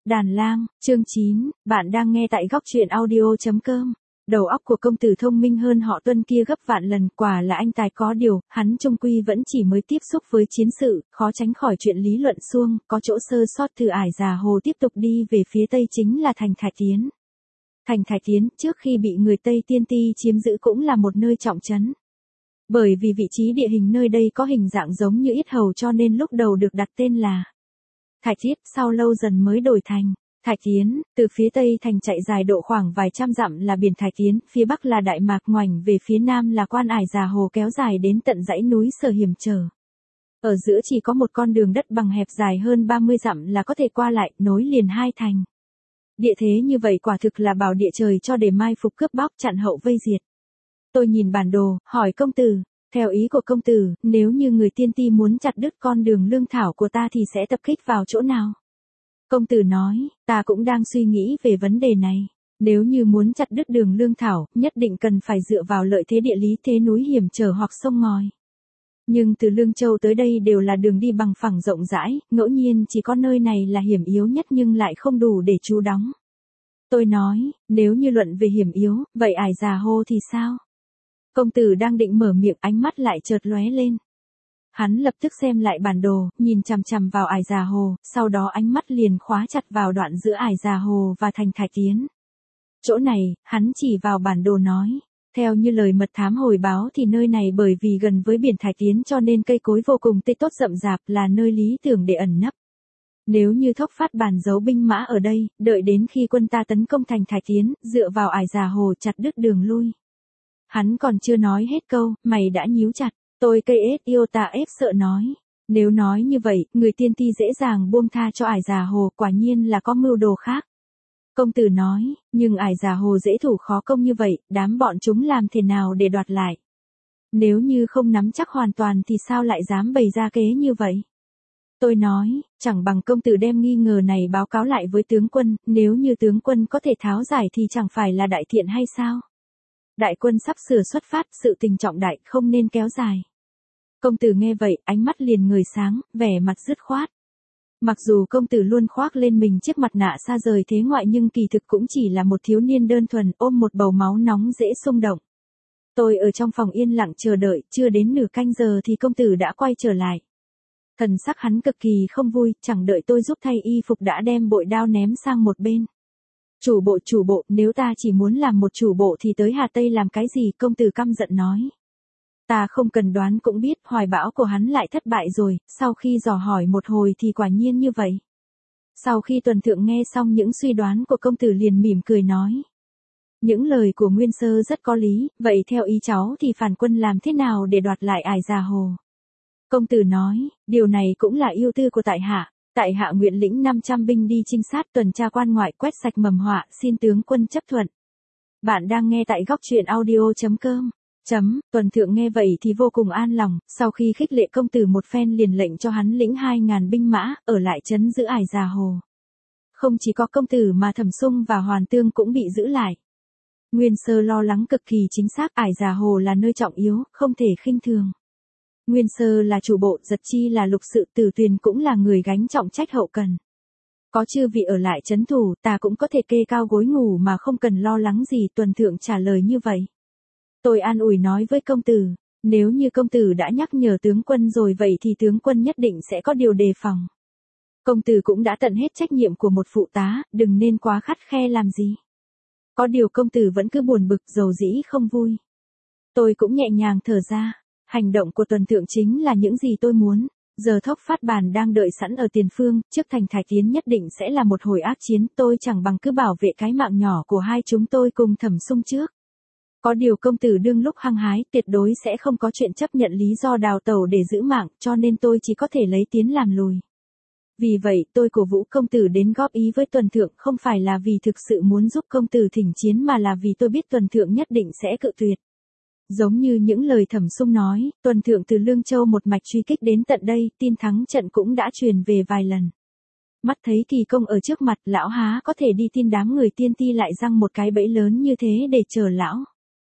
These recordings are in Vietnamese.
Đàn lang, chương 9, bạn đang nghe tại góc truyện audio.com. Đầu óc của công tử thông minh hơn họ Tuân kia gấp vạn lần, quả là anh tài có điều, hắn chung quy vẫn chỉ mới tiếp xúc với chiến sự, khó tránh khỏi chuyện lý luận suông, có chỗ sơ sót. Từ Ải Già Hồ tiếp tục đi về phía tây chính là thành Thải Tiến. Thành Thải Tiến, trước khi bị người Tây Tiên Ti chiếm giữ cũng là một nơi trọng trấn. Bởi vì vị trí địa hình nơi đây có hình dạng giống như yết hầu cho nên lúc đầu được đặt tên là Thải Thiết, sau lâu dần mới đổi thành Thải Tiến. Từ phía tây thành chạy dài độ khoảng vài trăm dặm là biển Thải Tiến, phía bắc là Đại Mạc, ngoảnh về phía nam là Quan Ải Già Hồ kéo dài đến tận dãy núi Sở hiểm trở. Ở giữa chỉ có một con đường đất bằng hẹp dài hơn 30 dặm là có thể qua lại, nối liền hai thành. Địa thế như vậy quả thực là bảo địa trời cho để mai phục cướp bóc, chặn hậu vây diệt. Tôi nhìn bản đồ, hỏi công tử, theo ý của công tử, nếu như người Tiên Ti muốn chặt đứt con đường lương thảo của ta thì sẽ tập kích vào chỗ nào? Công tử nói, ta cũng đang suy nghĩ về vấn đề này. Nếu như muốn chặt đứt đường lương thảo, nhất định cần phải dựa vào lợi thế địa lý, thế núi hiểm trở hoặc sông ngòi. Nhưng từ Lương Châu tới đây đều là đường đi bằng phẳng rộng rãi, ngẫu nhiên chỉ có nơi này là hiểm yếu nhất nhưng lại không đủ để trú đóng. Tôi nói, nếu như luận về hiểm yếu, vậy Ải Già Hồ thì sao? Công tử đang định mở miệng, ánh mắt lại chợt lóe lên. Hắn lập tức xem lại bản đồ, nhìn chằm chằm vào Ải Già Hồ, sau đó ánh mắt liền khóa chặt vào đoạn giữa Ải Già Hồ và thành Thải Tiến. Chỗ này, hắn chỉ vào bản đồ nói, theo như lời mật thám hồi báo thì nơi này bởi vì gần với biển Thải Tiến cho nên cây cối vô cùng tươi tốt rậm rạp, là nơi lý tưởng để ẩn nấp. Nếu như thốc phát bàn giấu binh mã ở đây, đợi đến khi quân ta tấn công thành Thải Tiến, dựa vào Ải Già Hồ chặt đứt đường lui. Hắn còn chưa nói hết câu, mày đã nhíu chặt. Tôi cây ết yêu ta ép sợ nói. Nếu nói như vậy, người Tiên Ti dễ dàng buông tha cho Ải Già Hồ, quả nhiên là có mưu đồ khác. Công tử nói, nhưng Ải Già Hồ dễ thủ khó công như vậy, đám bọn chúng làm thế nào để đoạt lại? Nếu như không nắm chắc hoàn toàn thì sao lại dám bày ra kế như vậy? Tôi nói, chẳng bằng công tử đem nghi ngờ này báo cáo lại với tướng quân, nếu như tướng quân có thể tháo giải thì chẳng phải là đại thiện hay sao? Đại quân sắp sửa xuất phát, sự tình trọng đại, không nên kéo dài. Công tử nghe vậy, ánh mắt liền ngời sáng, vẻ mặt dứt khoát. Mặc dù công tử luôn khoác lên mình chiếc mặt nạ xa rời thế ngoại nhưng kỳ thực cũng chỉ là một thiếu niên đơn thuần, ôm một bầu máu nóng dễ xung động. Tôi ở trong phòng yên lặng chờ đợi, chưa đến nửa canh giờ thì công tử đã quay trở lại. Thần sắc hắn cực kỳ không vui, chẳng đợi tôi giúp thay y phục đã đem bội đao ném sang một bên. Chủ bộ, nếu ta chỉ muốn làm một chủ bộ thì tới Hà Tây làm cái gì? Công tử căm giận nói. Ta không cần đoán cũng biết, hoài bão của hắn lại thất bại rồi, sau khi dò hỏi một hồi thì quả nhiên như vậy. Sau khi Tuần Thượng nghe xong những suy đoán của công tử liền mỉm cười nói. Những lời của Nguyên Sơ rất có lý, vậy theo ý cháu thì phản quân làm thế nào để đoạt lại Ải Già Hồ? Công tử nói, điều này cũng là ưu tư của tại hạ. Tại hạ nguyện lĩnh 500 binh đi trinh sát tuần tra quan ngoại quét sạch mầm họa, xin tướng quân chấp thuận. Bạn đang nghe tại góc truyện audio.com. Tuần Thượng nghe vậy thì vô cùng an lòng, sau khi khích lệ công tử một phen liền lệnh cho hắn lĩnh 2.000 binh mã, ở lại trấn giữ Ải Già Hồ. Không chỉ có công tử mà Thẩm Sung và Hoàn Tương cũng bị giữ lại. Nguyên Sơ lo lắng cực kỳ chính xác, Ải Già Hồ là nơi trọng yếu, không thể khinh thường. Nguyên Sơ là chủ bộ, Giật Chi là lục sự, Tử Tuyền cũng là người gánh trọng trách hậu cần. Có chư vị ở lại trấn thủ, ta cũng có thể kê cao gối ngủ mà không cần lo lắng gì. Tuần Thượng trả lời như vậy. Tôi an ủi nói với công tử, nếu như công tử đã nhắc nhở tướng quân rồi vậy thì tướng quân nhất định sẽ có điều đề phòng. Công tử cũng đã tận hết trách nhiệm của một phụ tá, đừng nên quá khắt khe làm gì. Có điều công tử vẫn cứ buồn bực, dầu dĩ không vui. Tôi cũng nhẹ nhàng thở ra. Hành động của Tuần Thượng chính là những gì tôi muốn. Giờ thốc phát bàn đang đợi sẵn ở tiền phương, trước thành Thải Tiến nhất định sẽ là một hồi ác chiến, tôi chẳng bằng cứ bảo vệ cái mạng nhỏ của hai chúng tôi cùng Thẩm Sung trước. Có điều công tử đương lúc hăng hái, tuyệt đối sẽ không có chuyện chấp nhận lý do đào tẩu để giữ mạng, cho nên tôi chỉ có thể lấy tiến làm lùi. Vì vậy, tôi cổ vũ công tử đến góp ý với Tuần Thượng, không phải là vì thực sự muốn giúp công tử thỉnh chiến mà là vì tôi biết Tuần Thượng nhất định sẽ cự tuyệt. Giống như những lời Thẩm Sung nói, Tuần Thượng từ Lương Châu một mạch truy kích đến tận đây, tin thắng trận cũng đã truyền về vài lần. Mắt thấy kỳ công ở trước mặt, lão há có thể đi tin đám người Tiên Ti lại răng một cái bẫy lớn như thế để chờ lão.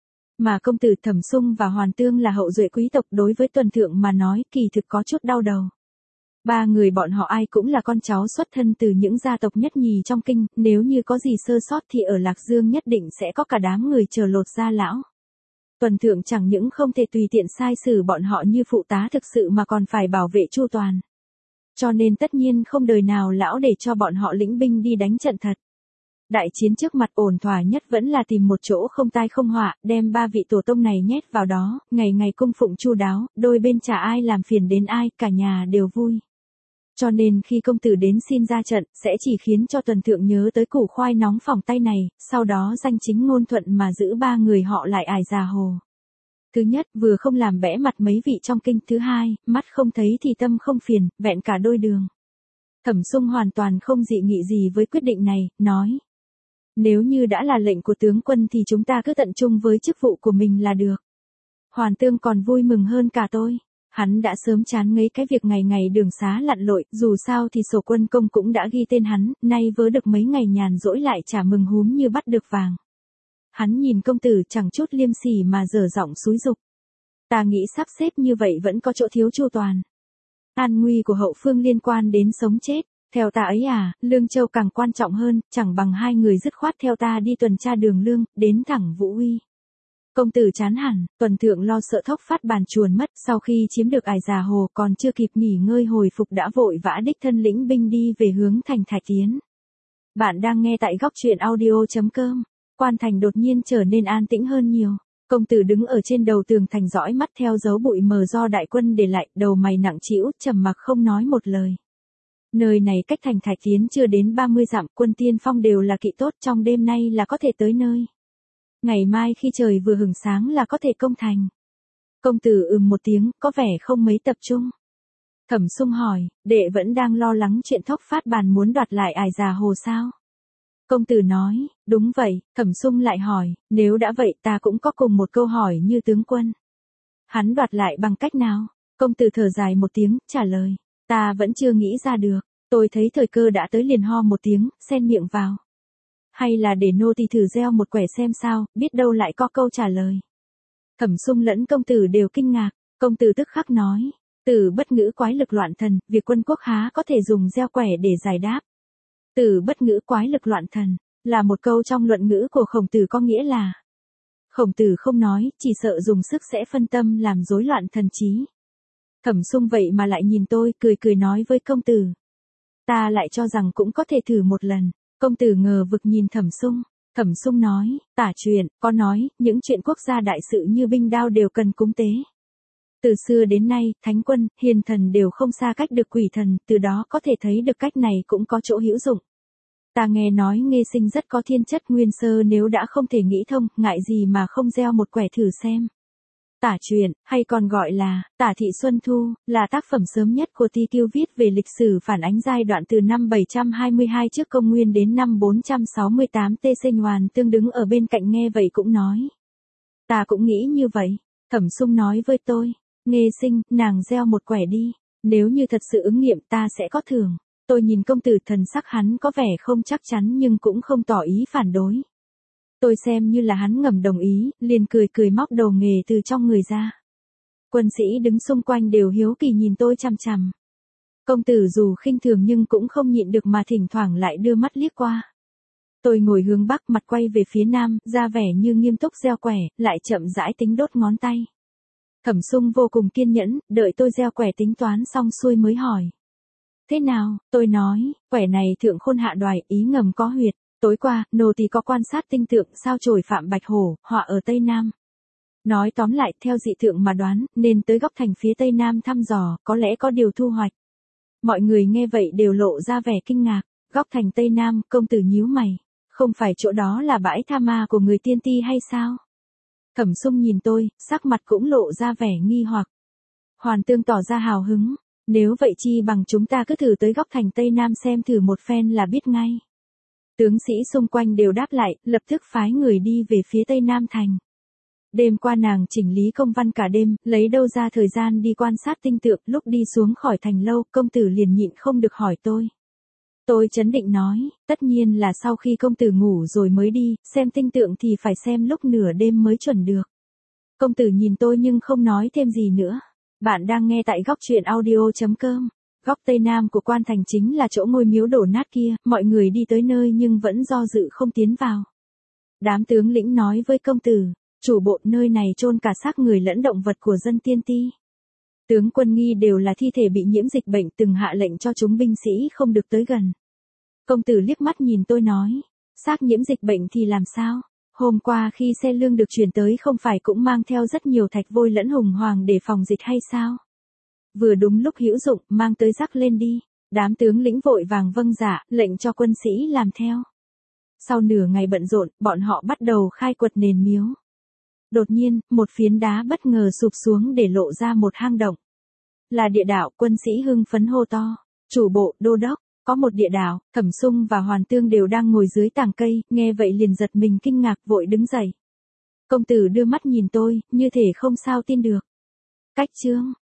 Mà công tử Thẩm Sung và Hoàn Tương là hậu duệ quý tộc, đối với Tuần Thượng mà nói kỳ thực có chút đau đầu. Ba người bọn họ ai cũng là con cháu xuất thân từ những gia tộc nhất nhì trong kinh, nếu như có gì sơ sót thì ở Lạc Dương nhất định sẽ có cả đám người chờ lột da lão. Tuần thượng chẳng những không thể tùy tiện sai xử bọn họ như phụ tá thực sự mà còn phải bảo vệ chu toàn. Cho nên tất nhiên không đời nào lão để cho bọn họ lĩnh binh đi đánh trận thật. Đại chiến trước mặt ổn thỏa nhất vẫn là tìm một chỗ không tai không họa, đem ba vị tổ tông này nhét vào đó, ngày ngày cung phụng chu đáo, đôi bên chả ai làm phiền đến ai, cả nhà đều vui. Cho nên khi công tử đến xin ra trận, sẽ chỉ khiến cho tuần thượng nhớ tới củ khoai nóng phỏng tay này, sau đó danh chính ngôn thuận mà giữ ba người họ lại ải già hồ. Thứ nhất, vừa không làm bẽ mặt mấy vị trong kinh, thứ hai, mắt không thấy thì tâm không phiền, vẹn cả đôi đường. Thẩm Sung hoàn toàn không dị nghị gì với quyết định này, nói. Nếu như đã là lệnh của tướng quân thì chúng ta cứ tận trung với chức vụ của mình là được. Hoàn Tương còn vui mừng hơn cả tôi. Hắn đã sớm chán ngấy cái việc ngày ngày đường xá lặn lội, dù sao thì sổ quân công cũng đã ghi tên hắn, nay vớ được mấy ngày nhàn rỗi lại chả mừng húm như bắt được vàng. Hắn nhìn công tử chẳng chút liêm sỉ mà dở giọng xúi giục. Ta nghĩ sắp xếp như vậy vẫn có chỗ thiếu chu toàn. An nguy của hậu phương liên quan đến sống chết. Theo ta ấy à, Lương Châu càng quan trọng hơn, chẳng bằng hai người dứt khoát theo ta đi tuần tra đường lương, đến thẳng Vũ Uy. Công tử chán hẳn, tuần thượng lo sợ thốc phát bàn chuồn mất, sau khi chiếm được ải già hồ còn chưa kịp nghỉ ngơi hồi phục đã vội vã đích thân lĩnh binh đi về hướng thành Thạch Tiến. Bạn đang nghe tại góc truyện audio.com. Quan thành đột nhiên trở nên an tĩnh hơn nhiều. Công tử đứng ở trên đầu tường thành dõi mắt theo dấu bụi mờ do đại quân để lại, đầu mày nặng trĩu, trầm mặc không nói một lời. Nơi này cách thành Thạch Tiến chưa đến 30 dặm, quân tiên phong đều là kỵ tốt, trong đêm nay là có thể tới nơi. Ngày mai khi trời vừa hửng sáng là có thể công thành. Công tử một tiếng, có vẻ không mấy tập trung. Thẩm Sung hỏi, đệ vẫn đang lo lắng chuyện thốc phát bàn muốn đoạt lại ải già hồ sao? Công tử nói, đúng vậy. Thẩm Sung lại hỏi, nếu đã vậy ta cũng có cùng một câu hỏi như tướng quân. Hắn đoạt lại bằng cách nào? Công tử thở dài một tiếng, trả lời, ta vẫn chưa nghĩ ra được. Tôi thấy thời cơ đã tới liền ho một tiếng, xen miệng vào. Hay là để nô tỳ thử gieo một quẻ xem sao, biết đâu lại có câu trả lời. Thẩm Sung lẫn công tử đều kinh ngạc, công tử tức khắc nói, từ bất ngữ quái lực loạn thần, việc quân quốc há có thể dùng gieo quẻ để giải đáp. Từ bất ngữ quái lực loạn thần, là một câu trong luận ngữ của Khổng Tử có nghĩa là. Khổng Tử không nói, chỉ sợ dùng sức sẽ phân tâm làm rối loạn thần trí. Thẩm Sung vậy mà lại nhìn tôi, cười cười nói với công tử. Ta lại cho rằng cũng có thể thử một lần. Công tử ngờ vực nhìn Thẩm Sung. Thẩm Sung nói, tả truyền, có nói, những chuyện quốc gia đại sự như binh đao đều cần cúng tế. Từ xưa đến nay, thánh quân, hiền thần đều không xa cách được quỷ thần, từ đó có thể thấy được cách này cũng có chỗ hữu dụng. Ta nghe nói Nghê Sinh rất có thiên chất nguyên sơ, nếu đã không thể nghĩ thông, ngại gì mà không gieo một quẻ thử xem. Tả Truyện, hay còn gọi là Tả Thị Xuân Thu, là tác phẩm sớm nhất của Ti Kiêu viết về lịch sử phản ánh giai đoạn từ năm 722 trước công nguyên đến năm 468 TC. Nhoàn Tương đứng ở bên cạnh nghe vậy cũng nói. Ta cũng nghĩ như vậy. Thẩm Sung nói với tôi, Nghê Sinh, nàng gieo một quẻ đi, nếu như thật sự ứng nghiệm ta sẽ có thưởng. Tôi nhìn công tử, thần sắc hắn có vẻ không chắc chắn nhưng cũng không tỏ ý phản đối. Tôi xem như là hắn ngầm đồng ý, liền cười cười móc đầu nghề từ trong người ra. Quân sĩ đứng xung quanh đều hiếu kỳ nhìn tôi chằm chằm. Công tử dù khinh thường nhưng cũng không nhịn được mà thỉnh thoảng lại đưa mắt liếc qua. Tôi ngồi hướng bắc, mặt quay về phía nam, ra vẻ như nghiêm túc gieo quẻ, lại chậm rãi tính đốt ngón tay. Thẩm Sung vô cùng kiên nhẫn, đợi tôi gieo quẻ tính toán xong xuôi mới hỏi. Thế nào? Tôi nói, quẻ này thượng khôn hạ đoài, ý ngầm có huyệt. Tối qua, nô tỳ có quan sát tinh tượng sao chổi Phạm Bạch Hổ, họa ở Tây Nam. Nói tóm lại, theo dị tượng mà đoán, nên tới góc thành phía Tây Nam thăm dò, có lẽ có điều thu hoạch. Mọi người nghe vậy đều lộ ra vẻ kinh ngạc. Góc thành Tây Nam, công tử nhíu mày. Không phải chỗ đó là bãi tha ma của người tiên ti hay sao? Thẩm Sung nhìn tôi, sắc mặt cũng lộ ra vẻ nghi hoặc. Hoàn Tương tỏ ra hào hứng. Nếu vậy chi bằng chúng ta cứ thử tới góc thành Tây Nam xem thử một phen là biết ngay. Tướng sĩ xung quanh đều đáp lại, lập tức phái người đi về phía Tây Nam thành. Đêm qua nàng chỉnh lý công văn cả đêm, lấy đâu ra thời gian đi quan sát tinh tượng, lúc đi xuống khỏi thành lâu, công tử liền nhịn không được hỏi tôi. Tôi trấn định nói, tất nhiên là sau khi công tử ngủ rồi mới đi, xem tinh tượng thì phải xem lúc nửa đêm mới chuẩn được. Công tử nhìn tôi nhưng không nói thêm gì nữa. Bạn đang nghe tại góc truyện audio.com. Góc tây nam của quan thành chính là chỗ ngôi miếu đổ nát kia, mọi người đi tới nơi nhưng vẫn do dự không tiến vào. Đám tướng lĩnh nói với công tử, chủ bộ, nơi này chôn cả xác người lẫn động vật của dân Tiên Ti. Tướng quân nghi đều là thi thể bị nhiễm dịch bệnh, từng hạ lệnh cho chúng binh sĩ không được tới gần. Công tử liếc mắt nhìn tôi nói, xác nhiễm dịch bệnh thì làm sao? Hôm qua khi xe lương được chuyển tới không phải cũng mang theo rất nhiều thạch vôi lẫn hùng hoàng để phòng dịch hay sao? Vừa đúng lúc hữu dụng, mang tới rắc lên đi. Đám tướng lĩnh vội vàng vâng dạ, lệnh cho quân sĩ làm theo. Sau nửa ngày bận rộn, bọn họ bắt đầu khai quật nền miếu. Đột nhiên, một phiến đá bất ngờ sụp xuống để lộ ra một hang động. Là địa đạo, quân sĩ hưng phấn hô to. Chủ bộ, đô đốc, có một địa đạo. Thẩm Sung và Hoàn Tương đều đang ngồi dưới tàng cây, nghe vậy liền giật mình kinh ngạc vội đứng dậy. Công tử đưa mắt nhìn tôi, như thể không sao tin được. Cách chương